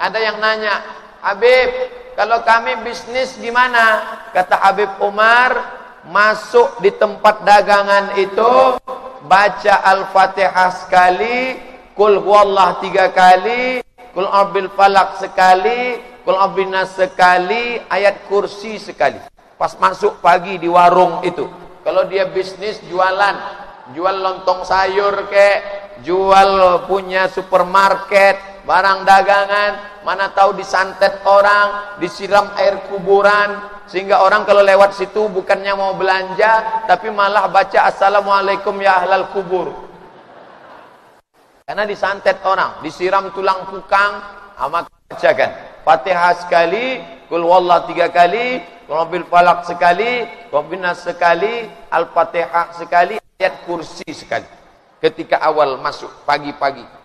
Ada yang nanya, Habib, kalau kami bisnis gimana? Kata Habib Umar, masuk di tempat dagangan itu, baca Al-Fatihah sekali, Qul huwallah 3 kali, Qul a'udzu falaq sekali, Qul a'udzu binnas sekali, ayat kursi sekali. Pas masuk pagi di warung itu. Kalau dia bisnis jualan, jual lontong sayur jual punya supermarket, barang dagangan, mana tahu disantet orang, disiram air kuburan, sehingga orang kalau lewat situ bukannya mau belanja, tapi malah baca Assalamualaikum ya ahlal kubur. Karena disantet orang, disiram tulang pukang, maka bacakan Fatihah sekali, Qul huwallah 3 kali, Qul a'udzu falaq sekali, Qul binnas sekali, Al-Fatihah sekali, ayat kursi sekali. Ketika awal masuk pagi-pagi